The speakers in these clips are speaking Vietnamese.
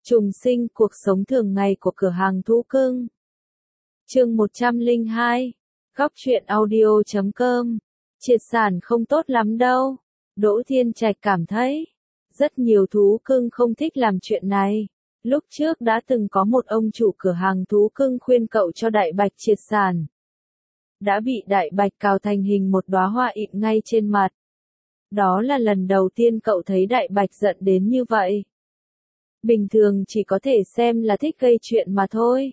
Trùng sinh cuộc sống thường ngày của cửa hàng thú cưng. Chương 102. Góc truyện audio.com. Triệt sản không tốt lắm đâu. Đỗ Thiên Trạch cảm thấy rất nhiều thú cưng không thích làm chuyện này. Lúc trước đã từng có một ông chủ cửa hàng thú cưng khuyên cậu cho Đại Bạch triệt sản. Đã bị Đại Bạch cào thành hình một đóa hoa ịm ngay trên mặt. Đó là lần đầu tiên cậu thấy Đại Bạch giận đến như vậy. Bình thường chỉ có thể xem là thích gây chuyện mà thôi.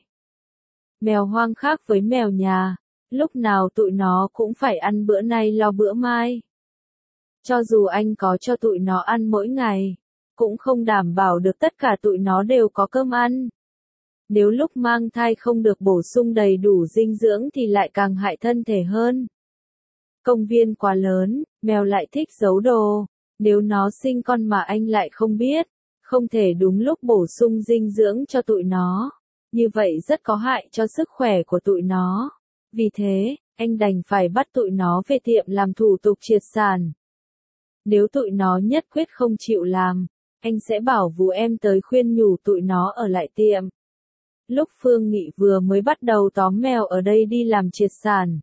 Mèo hoang khác với mèo nhà, lúc nào tụi nó cũng phải ăn bữa nay lo bữa mai. Cho dù anh có cho tụi nó ăn mỗi ngày, cũng không đảm bảo được tất cả tụi nó đều có cơm ăn. Nếu lúc mang thai không được bổ sung đầy đủ dinh dưỡng thì lại càng hại thân thể hơn. Công viên quá lớn, mèo lại thích giấu đồ, nếu nó sinh con mà anh lại không biết, không thể đúng lúc bổ sung dinh dưỡng cho tụi nó, như vậy rất có hại cho sức khỏe của tụi nó. Vì thế, anh đành phải bắt tụi nó về tiệm làm thủ tục triệt sản. Nếu tụi nó nhất quyết không chịu làm, anh sẽ bảo vú em tới khuyên nhủ tụi nó ở lại tiệm. Lúc Phương Nghị vừa mới bắt đầu tóm mèo ở đây đi làm triệt sản,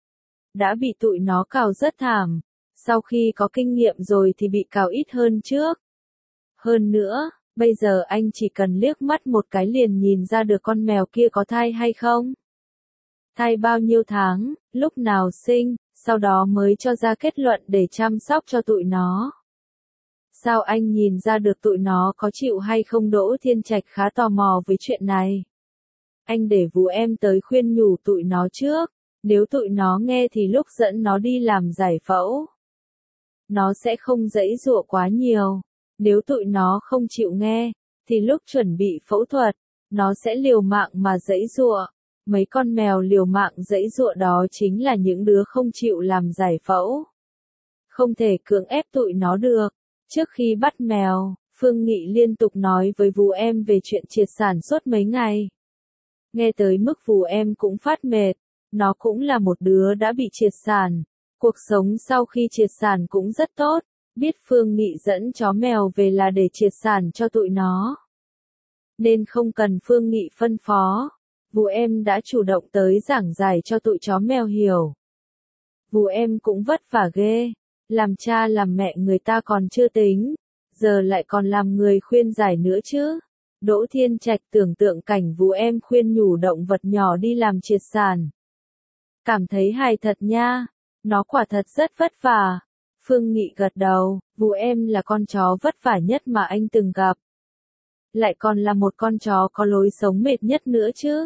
đã bị tụi nó cào rất thảm, sau khi có kinh nghiệm rồi thì bị cào ít hơn trước. Hơn nữa, bây giờ anh chỉ cần liếc mắt một cái liền nhìn ra được con mèo kia có thai hay không. Thai bao nhiêu tháng, lúc nào sinh, sau đó mới cho ra kết luận để chăm sóc cho tụi nó. Sao anh nhìn ra được tụi nó có chịu hay không? Đỗ Thiên Trạch khá tò mò với chuyện này. Anh để vú em tới khuyên nhủ tụi nó trước, nếu tụi nó nghe thì lúc dẫn nó đi làm giải phẫu, nó sẽ không giãy giụa quá nhiều. Nếu tụi nó không chịu nghe, thì lúc chuẩn bị phẫu thuật, nó sẽ liều mạng mà giãy giụa. Mấy con mèo liều mạng giãy giụa đó chính là những đứa không chịu làm giải phẫu. Không thể cưỡng ép tụi nó được. Trước khi bắt mèo, Phương Nghị liên tục nói với vú em về chuyện triệt sản suốt mấy ngày. Nghe tới mức vú em cũng phát mệt, nó cũng là một đứa đã bị triệt sản. Cuộc sống sau khi triệt sản cũng rất tốt. Biết Phương Nghị dẫn chó mèo về là để triệt sản cho tụi nó, nên không cần Phương Nghị phân phó, vú em đã chủ động tới giảng giải cho tụi chó mèo hiểu. Vú em cũng vất vả ghê, làm cha làm mẹ người ta còn chưa tính, giờ lại còn làm người khuyên giải nữa chứ. Đỗ Thiên Trạch tưởng tượng cảnh vú em khuyên nhủ động vật nhỏ đi làm triệt sản, cảm thấy hài thật nha, nó quả thật rất vất vả. Phương Nghị gật đầu, vú em là con chó vất vả nhất mà anh từng gặp. Lại còn là một con chó có lối sống mệt nhất nữa chứ.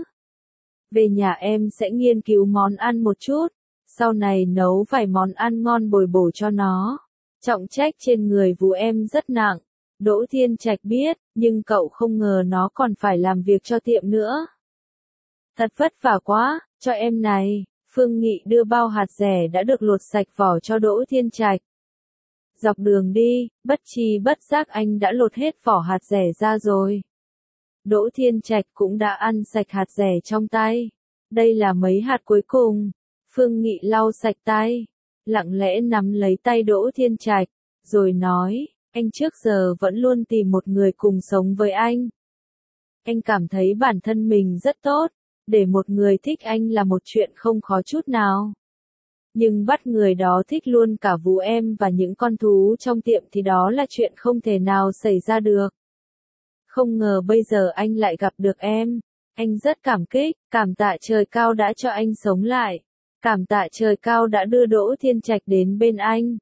Về nhà em sẽ nghiên cứu món ăn một chút, sau này nấu vài món ăn ngon bồi bổ cho nó. Trọng trách trên người vú em rất nặng, Đỗ Thiên Trạch biết, nhưng cậu không ngờ nó còn phải làm việc cho tiệm nữa. Thật vất vả quá, cho em này. Phương Nghị đưa bao hạt dẻ đã được lột sạch vỏ cho Đỗ Thiên Trạch. Dọc đường đi, bất tri bất giác anh đã lột hết vỏ hạt dẻ ra rồi. Đỗ Thiên Trạch cũng đã ăn sạch hạt dẻ trong tay. Đây là mấy hạt cuối cùng. Phương Nghị lau sạch tay, lặng lẽ nắm lấy tay Đỗ Thiên Trạch, rồi nói, anh trước giờ vẫn luôn tìm một người cùng sống với anh. Anh cảm thấy bản thân mình rất tốt. Để một người thích anh là một chuyện không khó chút nào. Nhưng bắt người đó thích luôn cả vú em và những con thú trong tiệm thì đó là chuyện không thể nào xảy ra được. Không ngờ bây giờ anh lại gặp được em. Anh rất cảm kích, cảm tạ trời cao đã cho anh sống lại. Cảm tạ trời cao đã đưa Đỗ Thiên Trạch đến bên anh.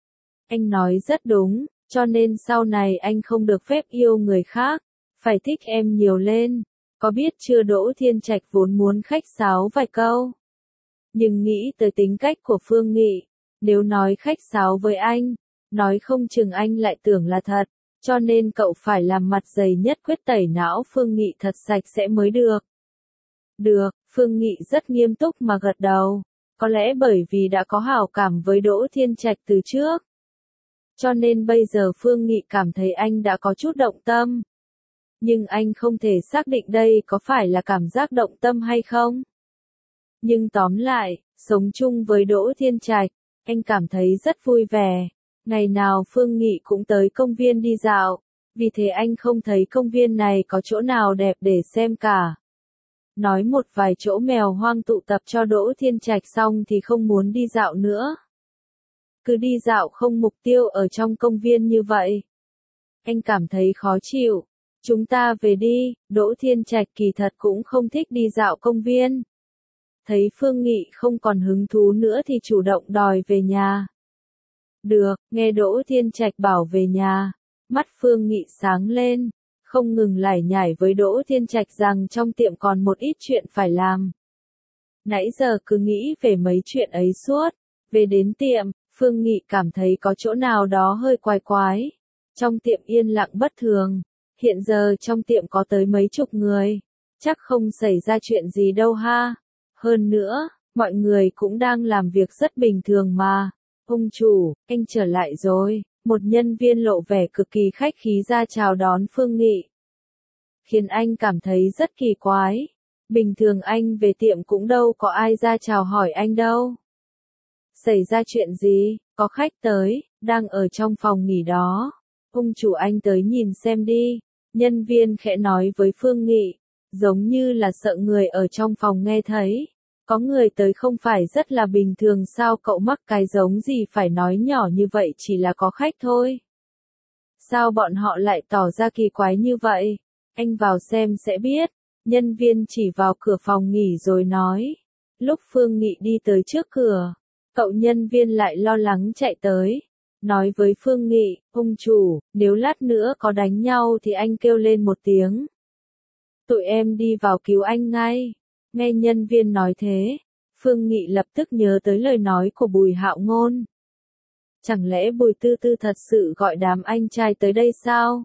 Anh nói rất đúng, cho nên sau này anh không được phép yêu người khác, phải thích em nhiều lên. Có biết chưa? Đỗ Thiên Trạch vốn muốn khách sáo vài câu, nhưng nghĩ tới tính cách của Phương Nghị, nếu nói khách sáo với anh, nói không chừng anh lại tưởng là thật, cho nên cậu phải làm mặt dày nhất quyết tẩy não Phương Nghị thật sạch sẽ mới được. Được, Phương Nghị rất nghiêm túc mà gật đầu, có lẽ bởi vì đã có hảo cảm với Đỗ Thiên Trạch từ trước, cho nên bây giờ Phương Nghị cảm thấy anh đã có chút động tâm. Nhưng anh không thể xác định đây có phải là cảm giác động tâm hay không. Nhưng tóm lại, sống chung với Đỗ Thiên Trạch, anh cảm thấy rất vui vẻ. Ngày nào Phương Nghị cũng tới công viên đi dạo, vì thế anh không thấy công viên này có chỗ nào đẹp để xem cả. Nói một vài chỗ mèo hoang tụ tập cho Đỗ Thiên Trạch xong thì không muốn đi dạo nữa. Cứ đi dạo không mục tiêu ở trong công viên như vậy. Anh cảm thấy khó chịu. Chúng ta về đi, Đỗ Thiên Trạch kỳ thật cũng không thích đi dạo công viên. Thấy Phương Nghị không còn hứng thú nữa thì chủ động đòi về nhà. Được, nghe Đỗ Thiên Trạch bảo về nhà. Mắt Phương Nghị sáng lên, không ngừng lải nhải với Đỗ Thiên Trạch rằng trong tiệm còn một ít chuyện phải làm. Nãy giờ cứ nghĩ về mấy chuyện ấy suốt. Về đến tiệm, Phương Nghị cảm thấy có chỗ nào đó hơi quái quái. Trong tiệm yên lặng bất thường. Hiện giờ trong tiệm có tới mấy chục người. Chắc không xảy ra chuyện gì đâu ha. Hơn nữa, mọi người cũng đang làm việc rất bình thường mà. Ông chủ, anh trở lại rồi. Một nhân viên lộ vẻ cực kỳ khách khí ra chào đón Phương Nghị. Khiến anh cảm thấy rất kỳ quái. Bình thường anh về tiệm cũng đâu có ai ra chào hỏi anh đâu. Xảy ra chuyện gì, có khách tới, đang ở trong phòng nghỉ đó. Ông chủ anh tới nhìn xem đi. Nhân viên khẽ nói với Phương Nghị, giống như là sợ người ở trong phòng nghe thấy. Có người tới không phải rất là bình thường sao cậu mắc cái giống gì phải nói nhỏ như vậy chỉ là có khách thôi. Sao bọn họ lại tỏ ra kỳ quái như vậy? Anh vào xem sẽ biết. Nhân viên chỉ vào cửa phòng nghỉ rồi nói. Lúc Phương Nghị đi tới trước cửa, cậu nhân viên lại lo lắng chạy tới. Nói với Phương Nghị, ông chủ, nếu lát nữa có đánh nhau thì anh kêu lên một tiếng. Tụi em đi vào cứu anh ngay. Nghe nhân viên nói thế, Phương Nghị lập tức nhớ tới lời nói của Bùi Hạo Ngôn. Chẳng lẽ Bùi Tư Tư thật sự gọi đám anh trai tới đây sao?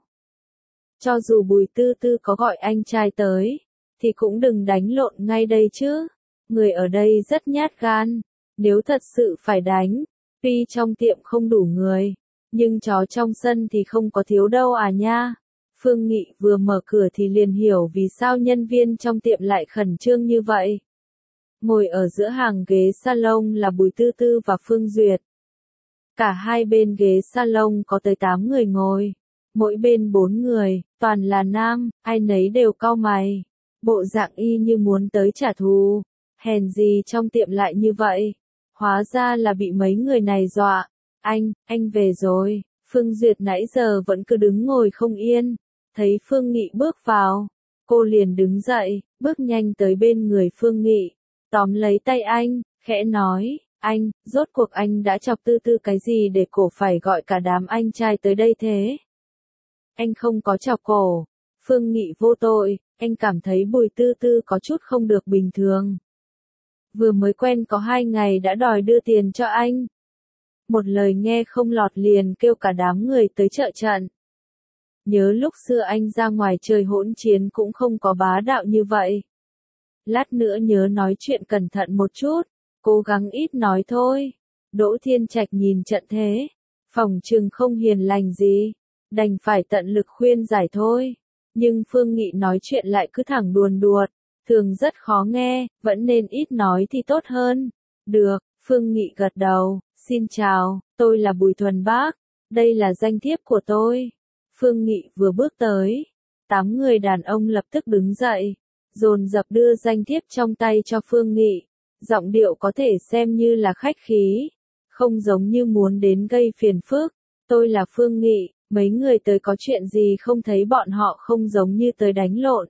Cho dù Bùi Tư Tư có gọi anh trai tới, thì cũng đừng đánh lộn ngay đây chứ. Người ở đây rất nhát gan, nếu thật sự phải đánh, tuy trong tiệm không đủ người, nhưng chó trong sân thì không có thiếu đâu à nha. Phương Nghị vừa mở cửa thì liền hiểu vì sao nhân viên trong tiệm lại khẩn trương như vậy. Ngồi ở giữa hàng ghế salon là Bùi Tư Tư và Phương Duyệt. Cả hai bên ghế salon có tới 8 người ngồi, mỗi bên 4 người, toàn là nam, ai nấy đều cau mày. Bộ dạng y như muốn tới trả thù, hèn gì trong tiệm lại như vậy. Hóa ra là bị mấy người này dọa. Anh về rồi. Phương Duyệt nãy giờ vẫn cứ đứng ngồi không yên. Thấy Phương Nghị bước vào, cô liền đứng dậy, bước nhanh tới bên người Phương Nghị, tóm lấy tay anh, khẽ nói, anh, rốt cuộc anh đã chọc Tư Tư cái gì để cổ phải gọi cả đám anh trai tới đây thế? Anh không có chọc cổ. Phương Nghị vô tội, anh cảm thấy Bùi Tư Tư có chút không được bình thường. Vừa mới quen có 2 ngày đã đòi đưa tiền cho anh. Một lời nghe không lọt liền kêu cả đám người tới trợ trận. Nhớ lúc xưa anh ra ngoài chơi hỗn chiến cũng không có bá đạo như vậy. Lát nữa nhớ nói chuyện cẩn thận một chút, cố gắng ít nói thôi. Đỗ Thiên Trạch nhìn trận thế, phòng trừng không hiền lành gì, đành phải tận lực khuyên giải thôi. Nhưng Phương Nghị nói chuyện lại cứ thẳng đuồn đuột, thường rất khó nghe, vẫn nên ít nói thì tốt hơn. Được, Phương Nghị gật đầu, xin chào, tôi là Bùi Thuần Bác, đây là danh thiếp của tôi. Phương Nghị vừa bước tới, 8 người đàn ông lập tức đứng dậy, dồn dập đưa danh thiếp trong tay cho Phương Nghị, giọng điệu có thể xem như là khách khí, không giống như muốn đến gây phiền phức. Tôi là Phương Nghị, mấy người tới có chuyện gì không thấy bọn họ không giống như tới đánh lộn.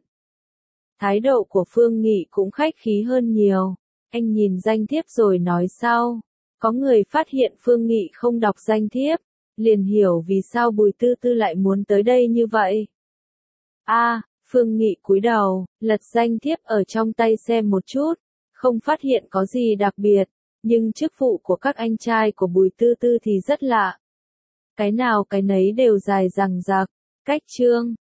Thái độ của Phương Nghị cũng khách khí hơn nhiều, anh nhìn danh thiếp rồi nói sau. Có người phát hiện Phương Nghị không đọc danh thiếp, liền hiểu vì sao Bùi Tư Tư lại muốn tới đây như vậy. Phương Nghị cúi đầu, lật danh thiếp ở trong tay xem một chút, không phát hiện có gì đặc biệt, nhưng chức vụ của các anh trai của Bùi Tư Tư thì rất lạ. Cái nào cái nấy đều dài dằng dặc, cách chương,